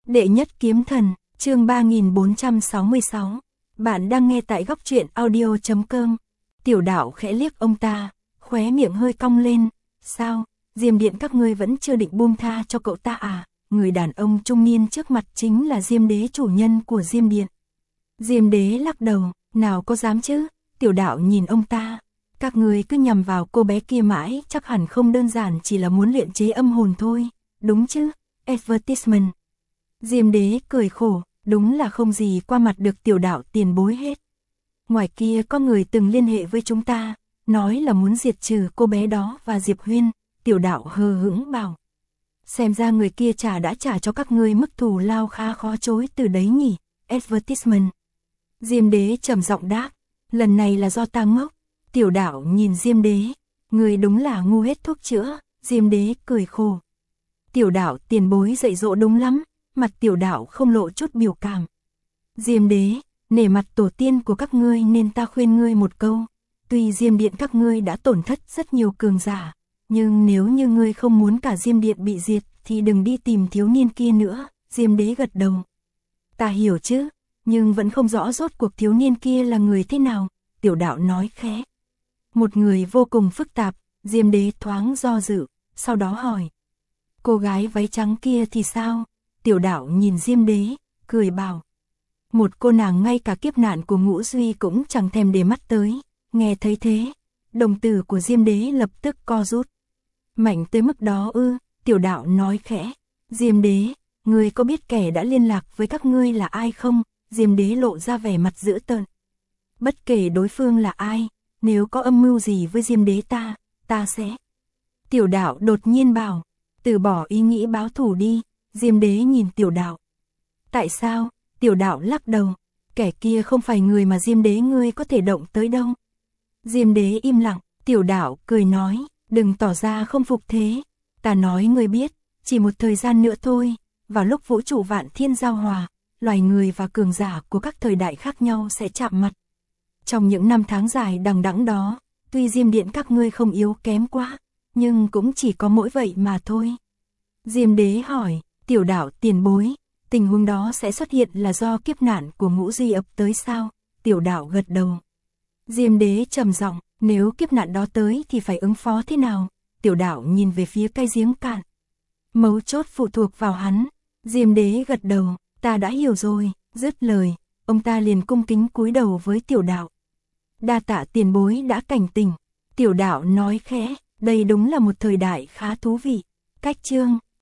Đệ nhất kiếm thần, chương 3466. Bạn đang nghe tại góc truyện audio.com. Tiểu đạo khẽ liếc ông ta, khóe miệng hơi cong lên. Sao, Diêm Điện các ngươi vẫn chưa định buông tha cho cậu ta à? Người đàn ông trung niên trước mặt chính là Diêm Đế, chủ nhân của Diêm Điện. Diêm Đế lắc đầu, nào có dám chứ? Tiểu đạo nhìn ông ta. Các ngươi cứ nhằm vào cô bé kia mãi, chắc hẳn không đơn giản chỉ là muốn luyện chế âm hồn thôi, đúng chứ? Advertisement. Diêm Đế cười khổ, đúng là không gì qua mặt được tiểu đạo tiền bối hết. Ngoài kia có người từng liên hệ với chúng ta, nói là muốn diệt trừ cô bé đó và Diệp Huyên. Tiểu đạo hờ hững bảo, xem ra người kia đã trả cho các ngươi mức thù lao khá khó chối từ đấy nhỉ. Advertisement. Diêm Đế trầm giọng đáp, lần này là do ta ngốc. Tiểu đạo nhìn Diêm Đế, người đúng là ngu hết thuốc chữa. Diêm Đế cười khổ, tiểu đạo tiền bối dạy dỗ đúng lắm. Mặt tiểu đạo không lộ chút biểu cảm. Diêm Đế, nể mặt tổ tiên của các ngươi nên ta khuyên ngươi một câu. Tuy Diêm Điện các ngươi đã tổn thất rất nhiều cường giả, nhưng nếu như ngươi không muốn cả Diêm Điện bị diệt thì đừng đi tìm thiếu niên kia nữa. Diêm Đế gật đầu. Ta hiểu chứ, nhưng vẫn không rõ rốt cuộc thiếu niên kia là người thế nào. Tiểu đạo nói khẽ. Một người vô cùng phức tạp. Diêm Đế thoáng do dự, sau đó hỏi, cô gái váy trắng kia thì sao? Tiểu đạo nhìn Diêm Đế, cười bảo, một cô nàng ngay cả kiếp nạn của Ngũ Duy cũng chẳng thèm để mắt tới. Nghe thấy thế, đồng tử của Diêm Đế lập tức co rút. Mạnh tới mức đó ư? Tiểu đạo nói khẽ. Diêm Đế, ngươi có biết kẻ đã liên lạc với các ngươi là ai không? Diêm Đế lộ ra vẻ mặt dữ tợn. Bất kể đối phương là ai, nếu có âm mưu gì với Diêm Đế ta sẽ. Tiểu đạo đột nhiên bảo, từ bỏ ý nghĩ báo thù đi. Diêm Đế nhìn tiểu đạo. Tại sao? Tiểu đạo lắc đầu. Kẻ kia không phải người mà Diêm Đế ngươi có thể động tới đâu. Diêm Đế im lặng. Tiểu đạo cười nói, đừng tỏ ra không phục thế. Ta nói ngươi biết, chỉ một thời gian nữa thôi, vào lúc vũ trụ vạn thiên giao hòa, loài người và cường giả của các thời đại khác nhau sẽ chạm mặt. Trong những năm tháng dài đằng đẵng đó, tuy Diêm Điện các ngươi không yếu kém quá, nhưng cũng chỉ có mỗi vậy mà thôi. Diêm Đế hỏi, tiểu đạo tiền bối, tình huống đó sẽ xuất hiện là do kiếp nạn của Ngũ Duy ập tới sao? Tiểu đạo gật đầu. Diêm Đế trầm giọng, nếu kiếp nạn đó tới thì phải ứng phó thế nào? Tiểu đạo nhìn về phía cái giếng cạn. Mấu chốt phụ thuộc vào hắn. Diêm Đế gật đầu, ta đã hiểu rồi. Dứt lời, ông ta liền cung kính cúi đầu với tiểu đạo. Đa tạ tiền bối đã cảnh tỉnh. Tiểu đạo nói khẽ, đây đúng là một thời đại khá thú vị. Cách chương